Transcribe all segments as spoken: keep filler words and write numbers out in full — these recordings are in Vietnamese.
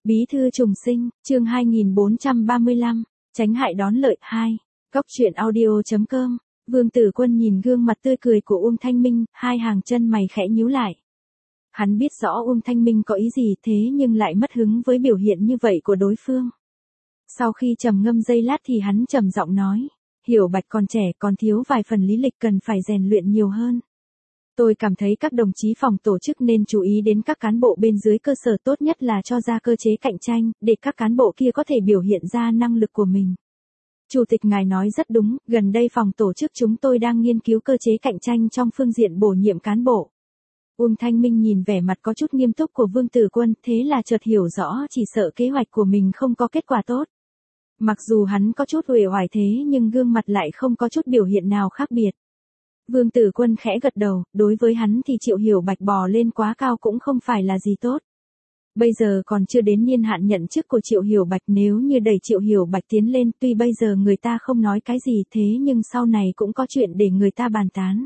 Bí thư trùng sinh, chương hai nghìn bốn trăm ba mươi lăm, tránh hại đón lợi hai. Cóc truyện audio.com. Vương Tử Quân nhìn gương mặt tươi cười của Uông Thanh Minh, hai hàng chân mày khẽ nhíu lại. Hắn biết rõ Uông Thanh Minh có ý gì thế nhưng lại mất hứng với biểu hiện như vậy của đối phương. Sau khi trầm ngâm giây lát thì hắn trầm giọng nói, Hiểu Bạch còn trẻ còn thiếu vài phần lý lịch cần phải rèn luyện nhiều hơn. Tôi cảm thấy các đồng chí phòng tổ chức nên chú ý đến các cán bộ bên dưới cơ sở, tốt nhất là cho ra cơ chế cạnh tranh, để các cán bộ kia có thể biểu hiện ra năng lực của mình. Chủ tịch ngài nói rất đúng, gần đây phòng tổ chức chúng tôi đang nghiên cứu cơ chế cạnh tranh trong phương diện bổ nhiệm cán bộ. Uông Thanh Minh nhìn vẻ mặt có chút nghiêm túc của Vương Tử Quân, thế là chợt hiểu rõ chỉ sợ kế hoạch của mình không có kết quả tốt. Mặc dù hắn có chút uể oải thế nhưng gương mặt lại không có chút biểu hiện nào khác biệt. Vương Tử Quân khẽ gật đầu, đối với hắn thì Triệu Hiểu Bạch bò lên quá cao cũng không phải là gì tốt. Bây giờ còn chưa đến niên hạn nhận chức của Triệu Hiểu Bạch, nếu như đẩy Triệu Hiểu Bạch tiến lên, tuy bây giờ người ta không nói cái gì thế nhưng sau này cũng có chuyện để người ta bàn tán.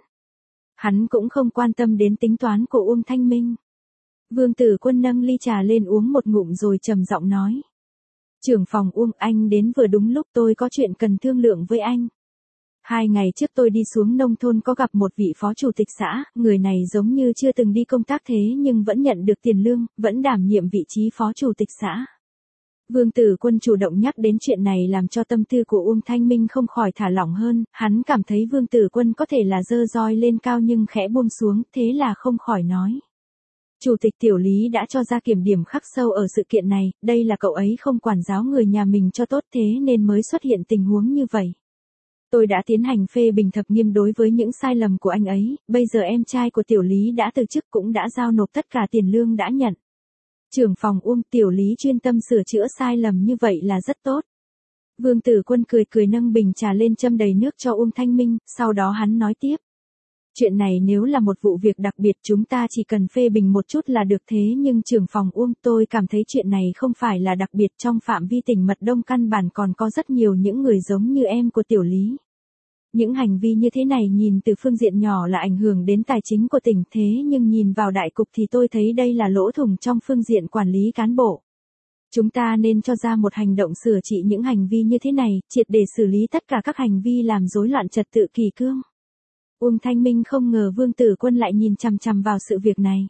Hắn cũng không quan tâm đến tính toán của Uông Thanh Minh. Vương Tử Quân nâng ly trà lên uống một ngụm rồi trầm giọng nói. Trưởng phòng Uông, anh đến vừa đúng lúc, tôi có chuyện cần thương lượng với anh. Hai ngày trước tôi đi xuống nông thôn có gặp một vị phó chủ tịch xã, người này giống như chưa từng đi công tác thế nhưng vẫn nhận được tiền lương, vẫn đảm nhiệm vị trí phó chủ tịch xã. Vương Tử Quân chủ động nhắc đến chuyện này làm cho tâm tư của Uông Thanh Minh không khỏi thả lỏng hơn, hắn cảm thấy Vương Tử Quân có thể là giơ roi lên cao nhưng khẽ buông xuống, thế là không khỏi nói. Chủ tịch Tiểu Lý đã cho ra kiểm điểm khắc sâu ở sự kiện này, đây là cậu ấy không quản giáo người nhà mình cho tốt thế nên mới xuất hiện tình huống như vậy. Tôi đã tiến hành phê bình thập nghiêm đối với những sai lầm của anh ấy, bây giờ em trai của Tiểu Lý đã từ chức cũng đã giao nộp tất cả tiền lương đã nhận. Trưởng phòng Uông, Tiểu Lý chuyên tâm sửa chữa sai lầm như vậy là rất tốt. Vương Tử Quân cười cười nâng bình trà lên châm đầy nước cho Uông Thanh Minh, sau đó hắn nói tiếp. Chuyện này nếu là một vụ việc đặc biệt chúng ta chỉ cần phê bình một chút là được, thế nhưng trưởng phòng Uông, tôi cảm thấy chuyện này không phải là đặc biệt, trong phạm vi tỉnh Mật Đông căn bản còn có rất nhiều những người giống như em của Tiểu Lý. Những hành vi như thế này nhìn từ phương diện nhỏ là ảnh hưởng đến tài chính của tỉnh, thế nhưng nhìn vào đại cục thì tôi thấy đây là lỗ thủng trong phương diện quản lý cán bộ. Chúng ta nên cho ra một hành động sửa trị những hành vi như thế này, triệt để xử lý tất cả các hành vi làm rối loạn trật tự kỷ cương. Uông Thanh Minh không ngờ Vương Tử Quân lại nhìn chằm chằm vào sự việc này.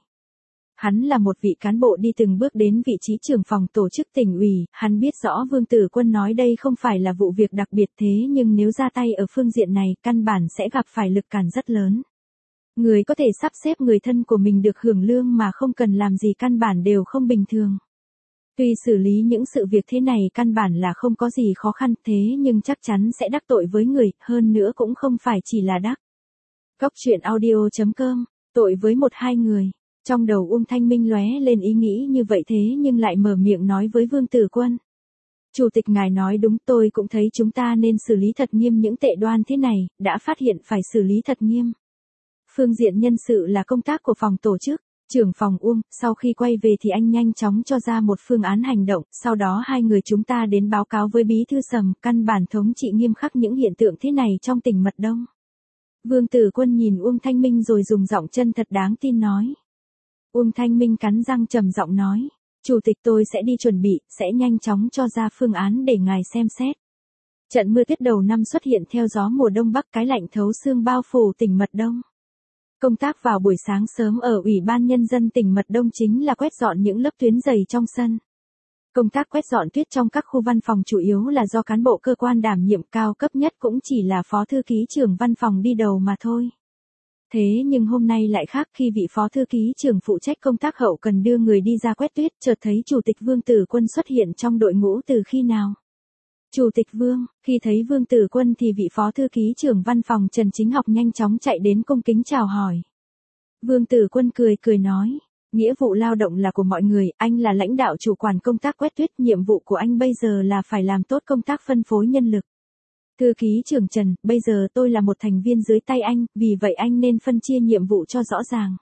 Hắn là một vị cán bộ đi từng bước đến vị trí trưởng phòng tổ chức tỉnh ủy, hắn biết rõ Vương Tử Quân nói đây không phải là vụ việc đặc biệt, thế nhưng nếu ra tay ở phương diện này căn bản sẽ gặp phải lực cản rất lớn. Người có thể sắp xếp người thân của mình được hưởng lương mà không cần làm gì căn bản đều không bình thường. Tuy xử lý những sự việc thế này căn bản là không có gì khó khăn, thế nhưng chắc chắn sẽ đắc tội với người, hơn nữa cũng không phải chỉ là đắc. Cóc truyện audio.com, tội với một hai người. Trong đầu Uông Thanh Minh lóe lên ý nghĩ như vậy thế nhưng lại mở miệng nói với Vương Tử Quân. Chủ tịch ngài nói đúng, tôi cũng thấy chúng ta nên xử lý thật nghiêm những tệ đoan thế này, đã phát hiện phải xử lý thật nghiêm. Phương diện nhân sự là công tác của phòng tổ chức. Trưởng phòng Uông, sau khi quay về thì anh nhanh chóng cho ra một phương án hành động, sau đó hai người chúng ta đến báo cáo với Bí thư Sầm, căn bản thống trị nghiêm khắc những hiện tượng thế này trong tỉnh Mật Đông. Vương Tử Quân nhìn Uông Thanh Minh rồi dùng giọng chân thật đáng tin nói. Uông Thanh Minh cắn răng trầm giọng nói, Chủ tịch tôi sẽ đi chuẩn bị, sẽ nhanh chóng cho ra phương án để ngài xem xét. Trận mưa tuyết đầu năm xuất hiện theo gió mùa đông bắc, cái lạnh thấu xương bao phủ tỉnh Mật Đông. Công tác vào buổi sáng sớm ở Ủy ban Nhân dân tỉnh Mật Đông chính là quét dọn những lớp tuyến dày trong sân. Công tác quét dọn tuyết trong các khu văn phòng chủ yếu là do cán bộ cơ quan đảm nhiệm, cao cấp nhất cũng chỉ là phó thư ký trưởng văn phòng đi đầu mà thôi. Thế nhưng hôm nay lại khác, khi vị phó thư ký trưởng phụ trách công tác hậu cần đưa người đi ra quét tuyết, chợt thấy Chủ tịch Vương Tử Quân xuất hiện trong đội ngũ từ khi nào. Chủ tịch Vương, khi thấy Vương Tử Quân thì vị phó thư ký trưởng văn phòng Trần Chính Học nhanh chóng chạy đến cung kính chào hỏi. Vương Tử Quân cười cười nói. Nghĩa vụ lao động là của mọi người, anh là lãnh đạo chủ quản công tác quét tuyết, nhiệm vụ của anh bây giờ là phải làm tốt công tác phân phối nhân lực. Thư ký trưởng Trần, bây giờ tôi là một thành viên dưới tay anh, vì vậy anh nên phân chia nhiệm vụ cho rõ ràng.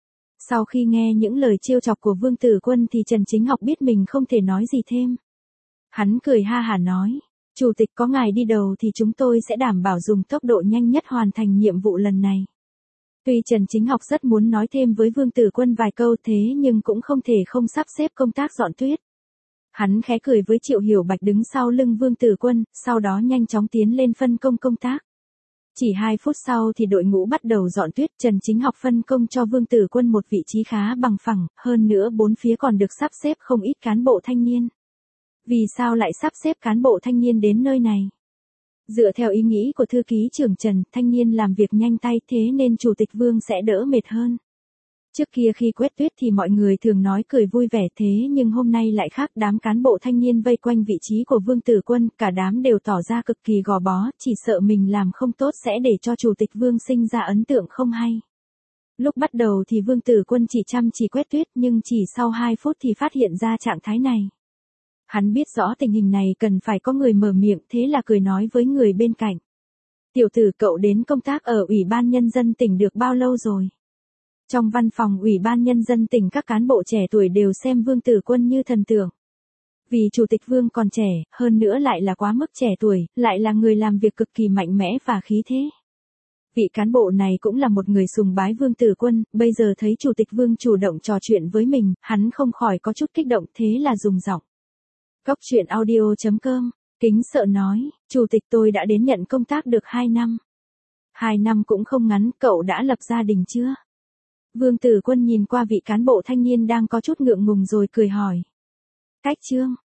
Sau khi nghe những lời trêu chọc của Vương Tử Quân thì Trần Chính Học biết mình không thể nói gì thêm. Hắn cười ha hả nói, Chủ tịch có ngài đi đầu thì chúng tôi sẽ đảm bảo dùng tốc độ nhanh nhất hoàn thành nhiệm vụ lần này. Tuy Trần Chính Học rất muốn nói thêm với Vương Tử Quân vài câu thế nhưng cũng không thể không sắp xếp công tác dọn tuyết. Hắn khẽ cười với Triệu Hiểu Bạch đứng sau lưng Vương Tử Quân, sau đó nhanh chóng tiến lên phân công công tác. Chỉ hai phút sau thì đội ngũ bắt đầu dọn tuyết, Trần Chính Học phân công cho Vương Tử Quân một vị trí khá bằng phẳng, hơn nữa bốn phía còn được sắp xếp không ít cán bộ thanh niên. Vì sao lại sắp xếp cán bộ thanh niên đến nơi này? Dựa theo ý nghĩ của thư ký trưởng Trần, thanh niên làm việc nhanh tay thế nên Chủ tịch Vương sẽ đỡ mệt hơn. Trước kia khi quét tuyết thì mọi người thường nói cười vui vẻ thế nhưng hôm nay lại khác, đám cán bộ thanh niên vây quanh vị trí của Vương Tử Quân, cả đám đều tỏ ra cực kỳ gò bó, chỉ sợ mình làm không tốt sẽ để cho Chủ tịch Vương sinh ra ấn tượng không hay. Lúc bắt đầu thì Vương Tử Quân chỉ chăm chỉ quét tuyết nhưng chỉ sau hai phút thì phát hiện ra trạng thái này. Hắn biết rõ tình hình này cần phải có người mở miệng, thế là cười nói với người bên cạnh. Tiểu tử, cậu đến công tác ở Ủy ban Nhân dân tỉnh được bao lâu rồi? Trong văn phòng Ủy ban Nhân dân tỉnh các cán bộ trẻ tuổi đều xem Vương Tử Quân như thần tượng. Vì Chủ tịch Vương còn trẻ, hơn nữa lại là quá mức trẻ tuổi, lại là người làm việc cực kỳ mạnh mẽ và khí thế. Vị cán bộ này cũng là một người sùng bái Vương Tử Quân, bây giờ thấy Chủ tịch Vương chủ động trò chuyện với mình, hắn không khỏi có chút kích động, thế là dùng giọng. Cốc truyện audio chấm com, kính sợ nói, Chủ tịch, tôi đã đến nhận công tác được hai năm. Hai năm cũng không ngắn, cậu đã lập gia đình chưa? Vương Tử Quân nhìn qua vị cán bộ thanh niên đang có chút ngượng ngùng rồi cười hỏi. Cách chương,